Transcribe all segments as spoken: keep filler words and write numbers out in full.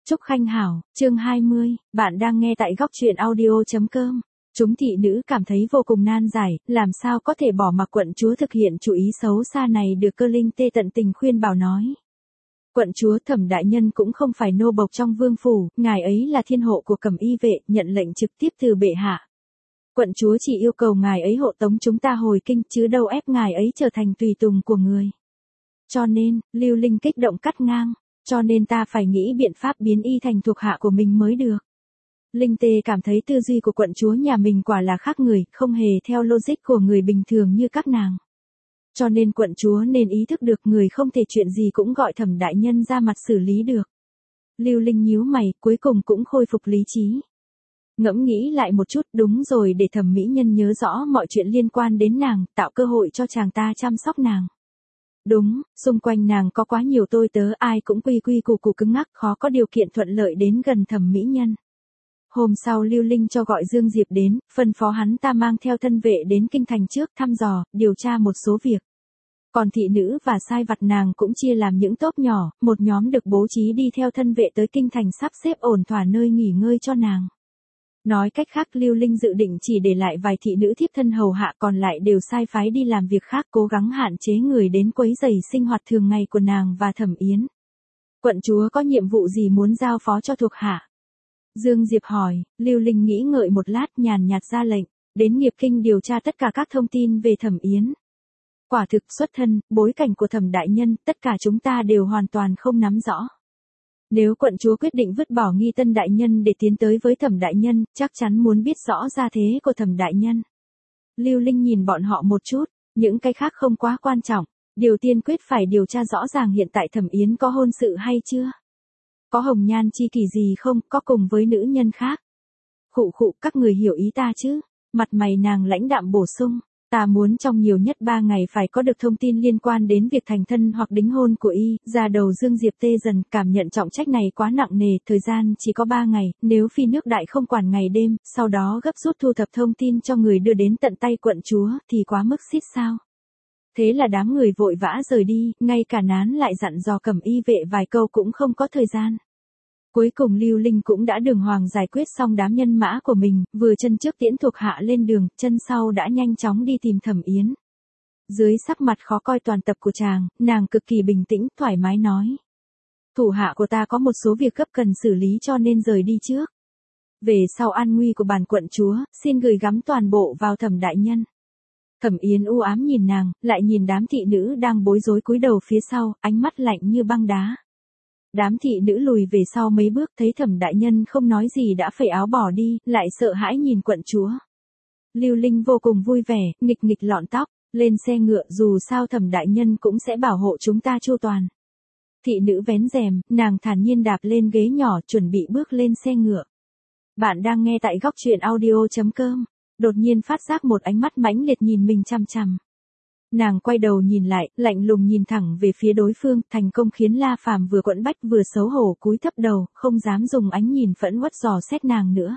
Trúc Khanh Hảo, chương hai mươi, bạn đang nghe tại góc truyện audio.com. Chúng thị nữ cảm thấy vô cùng nan giải, làm sao có thể bỏ mặc quận chúa thực hiện chủ ý xấu xa này được Cơ Linh Tê tận tình khuyên bảo nói. Quận chúa Thẩm đại nhân cũng không phải nô bộc trong vương phủ, ngài ấy là thiên hộ của Cẩm Y vệ, nhận lệnh trực tiếp từ bệ hạ. Quận chúa chỉ yêu cầu ngài ấy hộ tống chúng ta hồi kinh chứ đâu ép ngài ấy trở thành tùy tùng của người. Cho nên, Lưu Linh kích động cắt ngang. Cho nên ta phải nghĩ biện pháp biến y thành thuộc hạ của mình mới được. Linh Tê cảm thấy tư duy của quận chúa nhà mình quả là khác người, không hề theo logic của người bình thường như các nàng. Cho nên quận chúa nên ý thức được người không thể chuyện gì cũng gọi Thẩm đại nhân ra mặt xử lý được. Lưu Linh nhíu mày, cuối cùng cũng khôi phục lý trí. Ngẫm nghĩ lại một chút, đúng rồi, để Thẩm mỹ nhân nhớ rõ mọi chuyện liên quan đến nàng, tạo cơ hội cho chàng ta chăm sóc nàng. Đúng, xung quanh nàng có quá nhiều tôi tớ, ai cũng quy quy củ củ cứng ngắc, khó có điều kiện thuận lợi đến gần Thẩm mỹ nhân. Hôm sau Lưu Linh cho gọi Dương Diệp đến, phân phó hắn ta mang theo thân vệ đến kinh thành trước thăm dò, điều tra một số việc. Còn thị nữ và sai vặt nàng cũng chia làm những tốp nhỏ, một nhóm được bố trí đi theo thân vệ tới kinh thành sắp xếp ổn thỏa nơi nghỉ ngơi cho nàng. Nói cách khác, Lưu Linh dự định chỉ để lại vài thị nữ thiếp thân hầu hạ, còn lại đều sai phái đi làm việc khác, cố gắng hạn chế người đến quấy rầy sinh hoạt thường ngày của nàng và Thẩm Yến. Quận chúa có nhiệm vụ gì muốn giao phó cho thuộc hạ? Dương Diệp hỏi. Lưu Linh nghĩ ngợi một lát, nhàn nhạt ra lệnh, đến Nghiệp Kinh điều tra tất cả các thông tin về Thẩm Yến. Quả thực, xuất thân, bối cảnh của Thẩm đại nhân, tất cả chúng ta đều hoàn toàn không nắm rõ. Nếu quận chúa quyết định vứt bỏ Nghi Tân đại nhân để tiến tới với Thẩm đại nhân, chắc chắn muốn biết rõ gia thế của Thẩm đại nhân. Lưu Linh nhìn bọn họ một chút, những cái khác không quá quan trọng, điều tiên quyết phải điều tra rõ ràng hiện tại Thẩm Yến có hôn sự hay chưa? Có hồng nhan chi kỷ gì không, có cùng với nữ nhân khác? Khụ khụ, các người hiểu ý ta chứ? Mặt mày nàng lãnh đạm bổ sung. Ta muốn trong nhiều nhất ba ngày phải có được thông tin liên quan đến việc thành thân hoặc đính hôn của y. Ra đầu Dương Diệp tê dần, cảm nhận trọng trách này quá nặng nề, thời gian chỉ có ba ngày, nếu phi nước đại không quản ngày đêm, sau đó gấp rút thu thập thông tin cho người đưa đến tận tay quận chúa, thì quá mức xít sao. Thế là đám người vội vã rời đi, ngay cả Nán lại dặn dò Cẩm Y vệ vài câu cũng không có thời gian. Cuối cùng Lưu Linh cũng đã đường hoàng giải quyết xong đám nhân mã của mình, vừa chân trước tiễn thuộc hạ lên đường, chân sau đã nhanh chóng đi tìm Thẩm Yến. Dưới sắc mặt khó coi toàn tập của chàng, nàng cực kỳ bình tĩnh, thoải mái nói. Thủ hạ của ta có một số việc gấp cần xử lý cho nên rời đi trước. Về sau an nguy của bản quận chúa, xin gửi gắm toàn bộ vào Thẩm đại nhân. Thẩm Yến u ám nhìn nàng, lại nhìn đám thị nữ đang bối rối cúi đầu phía sau, ánh mắt lạnh như băng đá. Đám thị nữ lùi về sau mấy bước, thấy Thẩm đại nhân không nói gì đã phẩy áo bỏ đi, lại sợ hãi nhìn quận chúa. Lưu Linh vô cùng vui vẻ, nghịch nghịch lọn tóc, lên xe ngựa, dù sao Thẩm đại nhân cũng sẽ bảo hộ chúng ta chu toàn. Thị nữ vén rèm, nàng thản nhiên đạp lên ghế nhỏ, chuẩn bị bước lên xe ngựa. Bạn đang nghe tại góc truyện audio.com. Đột nhiên phát giác một ánh mắt mãnh liệt nhìn mình chằm chằm. Nàng quay đầu nhìn lại, lạnh lùng nhìn thẳng về phía đối phương, thành công khiến La Phàm vừa quẫn bách vừa xấu hổ cúi thấp đầu, không dám dùng ánh nhìn phẫn uất dò xét nàng nữa.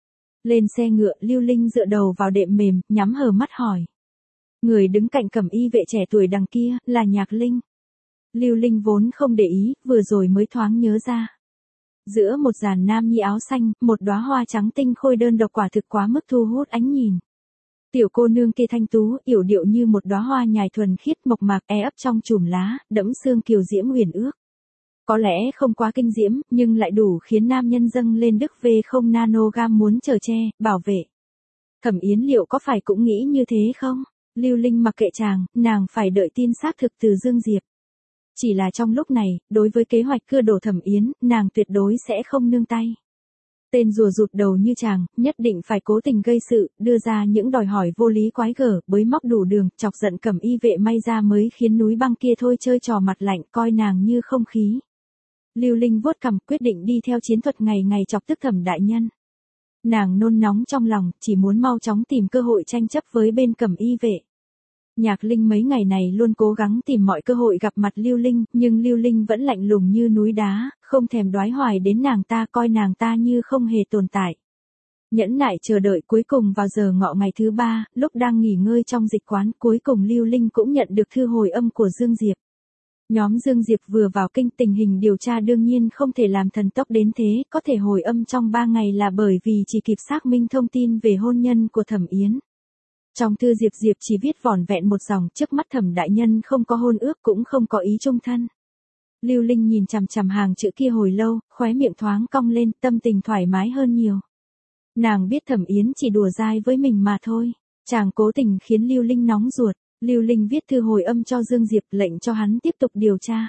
Lên xe ngựa, Lưu Linh dựa đầu vào đệm mềm, nhắm hờ mắt hỏi. Người đứng cạnh Cẩm Y vệ trẻ tuổi đằng kia, là Nhạc Linh. Lưu Linh vốn không để ý, vừa rồi mới thoáng nhớ ra. Giữa một dàn nam nhi áo xanh, một đóa hoa trắng tinh khôi đơn độc quả thực quá mức thu hút ánh nhìn. Tiểu cô nương kia thanh tú, yểu điệu như một đóa hoa nhài thuần khiết mộc mạc e ấp trong chùm lá, đẫm sương kiều diễm huyền ước. Có lẽ không quá kinh diễm, nhưng lại đủ khiến nam nhân dâng lên đức V không nanogam muốn chở che, bảo vệ. Thẩm Yến liệu có phải cũng nghĩ như thế không? Lưu Linh mặc kệ chàng, nàng phải đợi tin xác thực từ Dương Diệp. Chỉ là trong lúc này, đối với kế hoạch cưa đổ Thẩm Yến, nàng tuyệt đối sẽ không nương tay. Tên rùa rụt đầu như chàng, nhất định phải cố tình gây sự, đưa ra những đòi hỏi vô lý quái gở, bới móc đủ đường, chọc giận Cẩm Y vệ may ra mới khiến núi băng kia thôi chơi trò mặt lạnh, coi nàng như không khí. Lưu Linh vuốt cằm, quyết định đi theo chiến thuật ngày ngày chọc tức Thẩm đại nhân. Nàng nôn nóng trong lòng, chỉ muốn mau chóng tìm cơ hội tranh chấp với bên Cẩm Y vệ. Nhạc Linh mấy ngày này luôn cố gắng tìm mọi cơ hội gặp mặt Lưu Linh, nhưng Lưu Linh vẫn lạnh lùng như núi đá, không thèm đoái hoài đến nàng ta, coi nàng ta như không hề tồn tại. Nhẫn nại chờ đợi, cuối cùng vào giờ ngọ ngày thứ ba, lúc đang nghỉ ngơi trong dịch quán, cuối cùng Lưu Linh cũng nhận được thư hồi âm của Dương Diệp. Nhóm Dương Diệp vừa vào kinh, tình hình điều tra đương nhiên không thể làm thần tốc đến thế, có thể hồi âm trong ba ngày là bởi vì chỉ kịp xác minh thông tin về hôn nhân của Thẩm Yến. Trong thư Diệp Diệp chỉ viết vỏn vẹn một dòng, trước mắt Thẩm đại nhân không có hôn ước cũng không có ý chung thân. Lưu Linh nhìn chằm chằm hàng chữ kia hồi lâu, khóe miệng thoáng cong lên, tâm tình thoải mái hơn nhiều. Nàng biết Thẩm Yến chỉ đùa dai với mình mà thôi. Chàng cố tình khiến Lưu Linh nóng ruột. Lưu Linh viết thư hồi âm cho Dương Diệp, lệnh cho hắn tiếp tục điều tra.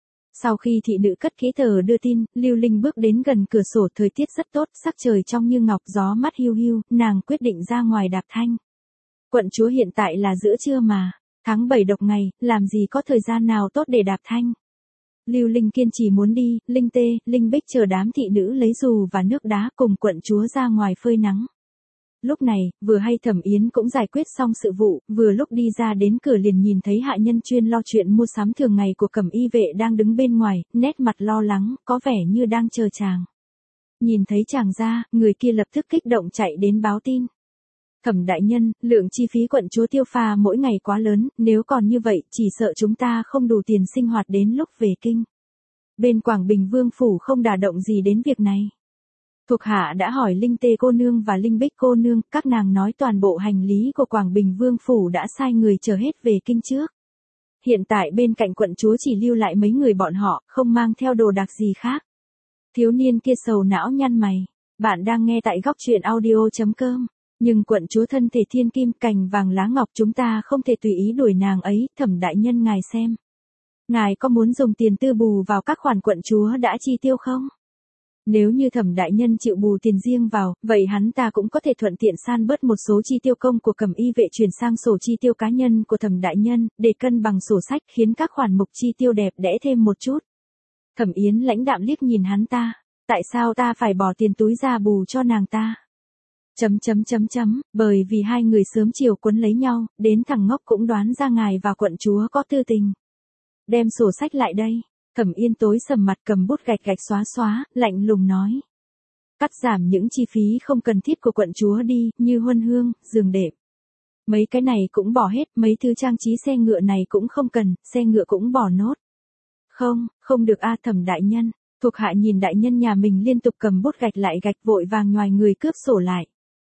Sau khi thị nữ cất kỹ tờ đưa tin, Lưu Linh bước đến gần cửa sổ, thời tiết rất tốt, sắc trời trong như ngọc, gió mát hiu hiu, nàng quyết định ra ngoài đạp thanh. Quận chúa hiện tại là giữa trưa mà, tháng bảy độc ngày, làm gì có thời gian nào tốt để đạp thanh. Lưu Linh kiên trì muốn đi, Linh Tê, Linh Bích chờ đám thị nữ lấy dù và nước đá cùng quận chúa ra ngoài phơi nắng. Lúc này, vừa hay Thẩm Yến cũng giải quyết xong sự vụ, vừa lúc đi ra đến cửa liền nhìn thấy hạ nhân chuyên lo chuyện mua sắm thường ngày của Cẩm y vệ đang đứng bên ngoài, nét mặt lo lắng, có vẻ như đang chờ chàng. Nhìn thấy chàng ra, người kia lập tức kích động chạy đến báo tin. Thẩm đại nhân, lượng chi phí quận chúa tiêu pha mỗi ngày quá lớn, nếu còn như vậy, chỉ sợ chúng ta không đủ tiền sinh hoạt đến lúc về kinh. Bên Quảng Bình Vương phủ không đả động gì đến việc này. Thuộc hạ đã hỏi Linh Tê cô nương và Linh Bích cô nương, các nàng nói toàn bộ hành lý của Quảng Bình Vương phủ đã sai người chở hết về kinh trước. Hiện tại bên cạnh quận chúa chỉ lưu lại mấy người bọn họ, không mang theo đồ đạc gì khác. Thiếu niên kia sầu não nhăn mày. Bạn đang nghe tại góc truyện audio chấm com. Nhưng quận chúa thân thể thiên kim, cành vàng lá ngọc, chúng ta không thể tùy ý đuổi nàng ấy. Thẩm đại nhân ngài xem. Ngài có muốn dùng tiền tư bù vào các khoản quận chúa đã chi tiêu không? Nếu như Thẩm đại nhân chịu bù tiền riêng vào, vậy hắn ta cũng có thể thuận tiện san bớt một số chi tiêu công của Cẩm y vệ chuyển sang sổ chi tiêu cá nhân của Thẩm đại nhân, để cân bằng sổ sách, khiến các khoản mục chi tiêu đẹp đẽ thêm một chút. Thẩm Yến lãnh đạm liếc nhìn hắn ta, tại sao ta phải bỏ tiền túi ra bù cho nàng ta? Chấm chấm chấm chấm, bởi vì hai người sớm chiều quấn lấy nhau, đến thằng ngốc cũng đoán ra ngài và quận chúa có tư tình. Đem sổ sách lại đây. Thẩm Yên tối sầm mặt, cầm bút gạch gạch xóa xóa, lạnh lùng nói. Cắt giảm những chi phí không cần thiết của quận chúa đi, như huân hương, giường đệm. Mấy cái này cũng bỏ hết, mấy thứ trang trí xe ngựa này cũng không cần, xe ngựa cũng bỏ nốt. Không, không được a Thẩm đại nhân. Thuộc hạ nhìn đại nhân nhà mình liên tục cầm bút gạch lại gạch, vội vàng nhoài người cướp sổ lại.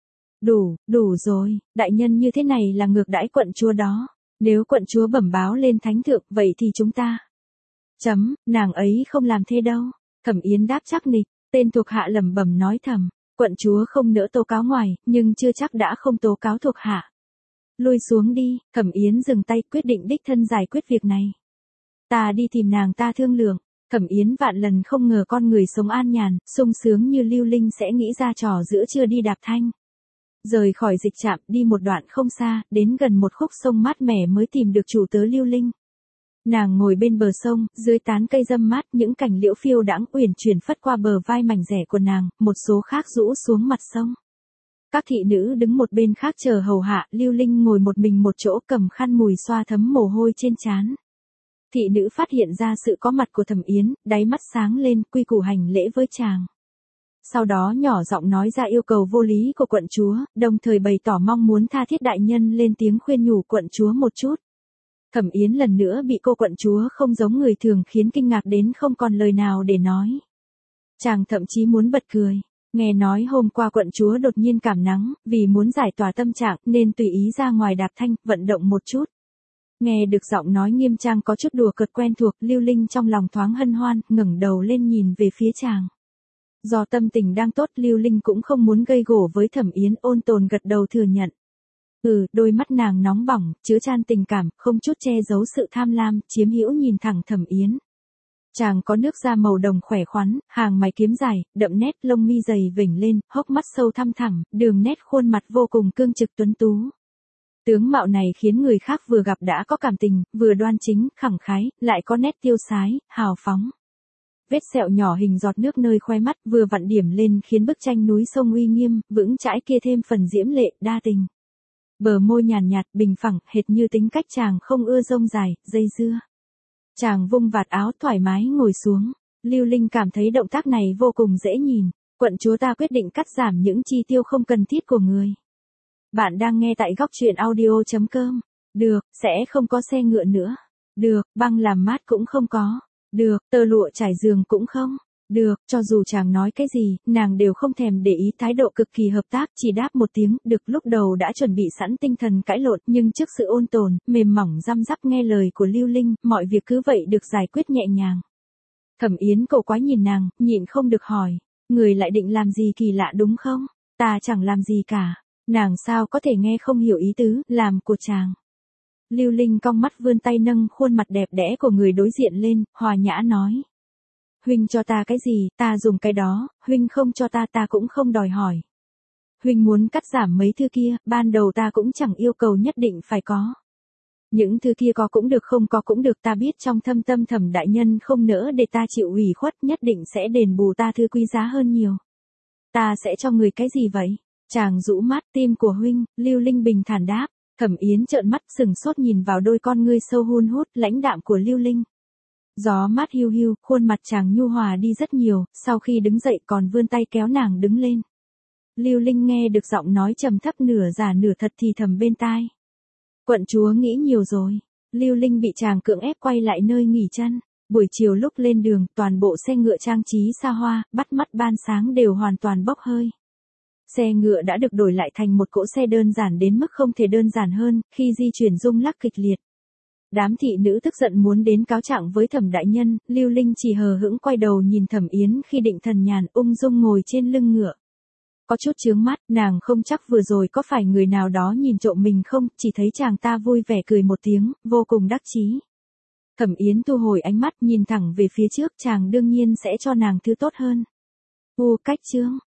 Đủ, đủ rồi, đại nhân như thế này là ngược đãi quận chúa đó. Nếu quận chúa bẩm báo lên thánh thượng, vậy thì chúng ta... Chấm, nàng ấy không làm thế đâu. Thẩm Yến đáp chắc nịch, tên thuộc hạ lẩm bẩm nói thầm. Quận chúa không nỡ tố cáo ngoài, nhưng chưa chắc đã không tố cáo thuộc hạ. Lui xuống đi, Thẩm Yến dừng tay, quyết định đích thân giải quyết việc này. Ta đi tìm nàng ta thương lượng. Thẩm Yến vạn lần không ngờ con người sống an nhàn, sung sướng như Lưu Linh sẽ nghĩ ra trò giữa trưa đi đạp thanh. Rời khỏi dịch trạm, đi một đoạn không xa, đến gần một khúc sông mát mẻ mới tìm được chủ tớ Lưu Linh. Nàng ngồi bên bờ sông, dưới tán cây râm mát, những cành liễu phiêu đãng uyển chuyển phất qua bờ vai mảnh rẻ của nàng, một số khác rũ xuống mặt sông. Các thị nữ đứng một bên khác chờ hầu hạ, Lưu Linh ngồi một mình một chỗ, cầm khăn mùi xoa thấm mồ hôi trên trán. Thị nữ phát hiện ra sự có mặt của Thẩm Yến, đáy mắt sáng lên, quy củ hành lễ với chàng. Sau đó nhỏ giọng nói ra yêu cầu vô lý của quận chúa, đồng thời bày tỏ mong muốn tha thiết đại nhân lên tiếng khuyên nhủ quận chúa một chút. Thẩm Yến lần nữa bị cô quận chúa không giống người thường khiến kinh ngạc đến không còn lời nào để nói. Chàng thậm chí muốn bật cười. Nghe nói hôm qua quận chúa đột nhiên cảm nắng, vì muốn giải tỏa tâm trạng nên tùy ý ra ngoài đạp thanh, vận động một chút. Nghe được giọng nói nghiêm trang có chút đùa cợt quen thuộc, Lưu Linh trong lòng thoáng hân hoan, ngẩng đầu lên nhìn về phía chàng. Do tâm tình đang tốt, Lưu Linh cũng không muốn gây gổ với Thẩm Yến, ôn tồn gật đầu thừa nhận. Ừ, đôi mắt nàng nóng bỏng, chứa chan tình cảm, không chút che giấu sự tham lam, chiếm hữu nhìn thẳng Thẩm Yến. Chàng có nước da màu đồng khỏe khoắn, hàng mày kiếm dài, đậm nét, lông mi dày vểnh lên, hốc mắt sâu thăm thẳm, đường nét khuôn mặt vô cùng cương trực tuấn tú. Tướng mạo này khiến người khác vừa gặp đã có cảm tình, vừa đoan chính, khẳng khái, lại có nét tiêu sái, hào phóng. Vết sẹo nhỏ hình giọt nước nơi khoe mắt vừa vặn điểm lên khiến bức tranh núi sông uy nghiêm, vững chãi kia thêm phần diễm lệ, đa tình. Bờ môi nhàn nhạt, bình phẳng, hệt như tính cách chàng không ưa rông dài, dây dưa. Chàng vung vạt áo thoải mái ngồi xuống. Lưu Linh cảm thấy động tác này vô cùng dễ nhìn. Quận chúa ta quyết định cắt giảm những chi tiêu không cần thiết của người. Bạn đang nghe tại góc truyện audio chấm com. Được, sẽ không có xe ngựa nữa. Được, băng làm mát cũng không có. Được, tơ lụa trải giường cũng không. Được, cho dù chàng nói cái gì, nàng đều không thèm để ý, thái độ cực kỳ hợp tác, chỉ đáp một tiếng, được. Lúc đầu đã chuẩn bị sẵn tinh thần cãi lộn, nhưng trước sự ôn tồn, mềm mỏng răm rắp nghe lời của Lưu Linh, mọi việc cứ vậy được giải quyết nhẹ nhàng. Thẩm Yến cổ quái nhìn nàng, nhịn không được hỏi, người lại định làm gì kỳ lạ đúng không? Ta chẳng làm gì cả. Nàng sao có thể nghe không hiểu ý tứ, làm của chàng. Lưu Linh cong mắt vươn tay nâng khuôn mặt đẹp đẽ của người đối diện lên, hòa nhã nói. Huynh cho ta cái gì, ta dùng cái đó, huynh không cho ta ta cũng không đòi hỏi. Huynh muốn cắt giảm mấy thứ kia, ban đầu ta cũng chẳng yêu cầu nhất định phải có. Những thứ kia có cũng được không có cũng được, ta biết trong thâm tâm Thẩm đại nhân không nỡ để ta chịu ủy khuất, nhất định sẽ đền bù ta thứ quý giá hơn nhiều. Ta sẽ cho người cái gì vậy? Chàng rũ mắt, tim của huynh. Lưu Linh bình thản đáp. Thẩm Yến trợn mắt sừng sốt nhìn vào đôi con ngươi sâu hun hút lãnh đạm của Lưu Linh. Gió mát hiu hiu, khuôn mặt chàng nhu hòa đi rất nhiều, sau khi đứng dậy còn vươn tay kéo nàng đứng lên. Lưu Linh nghe được giọng nói trầm thấp nửa giả nửa thật thì thầm bên tai. Quận chúa nghĩ nhiều rồi. Lưu Linh bị chàng cưỡng ép quay lại nơi nghỉ chân. Buổi chiều lúc lên đường, toàn bộ xe ngựa trang trí xa hoa, bắt mắt ban sáng đều hoàn toàn bốc hơi. Xe ngựa đã được đổi lại thành một cỗ xe đơn giản đến mức không thể đơn giản hơn, khi di chuyển rung lắc kịch liệt. Đám thị nữ tức giận muốn đến cáo trạng với Thẩm đại nhân, Lưu Linh chỉ hờ hững quay đầu nhìn Thẩm Yến khi định thần nhàn ung dung ngồi trên lưng ngựa. Có chút chướng mắt, nàng không chắc vừa rồi có phải người nào đó nhìn trộm mình không, chỉ thấy chàng ta vui vẻ cười một tiếng, vô cùng đắc chí. Thẩm Yến thu hồi ánh mắt nhìn thẳng về phía trước, chàng đương nhiên sẽ cho nàng thứ tốt hơn. U cách chương.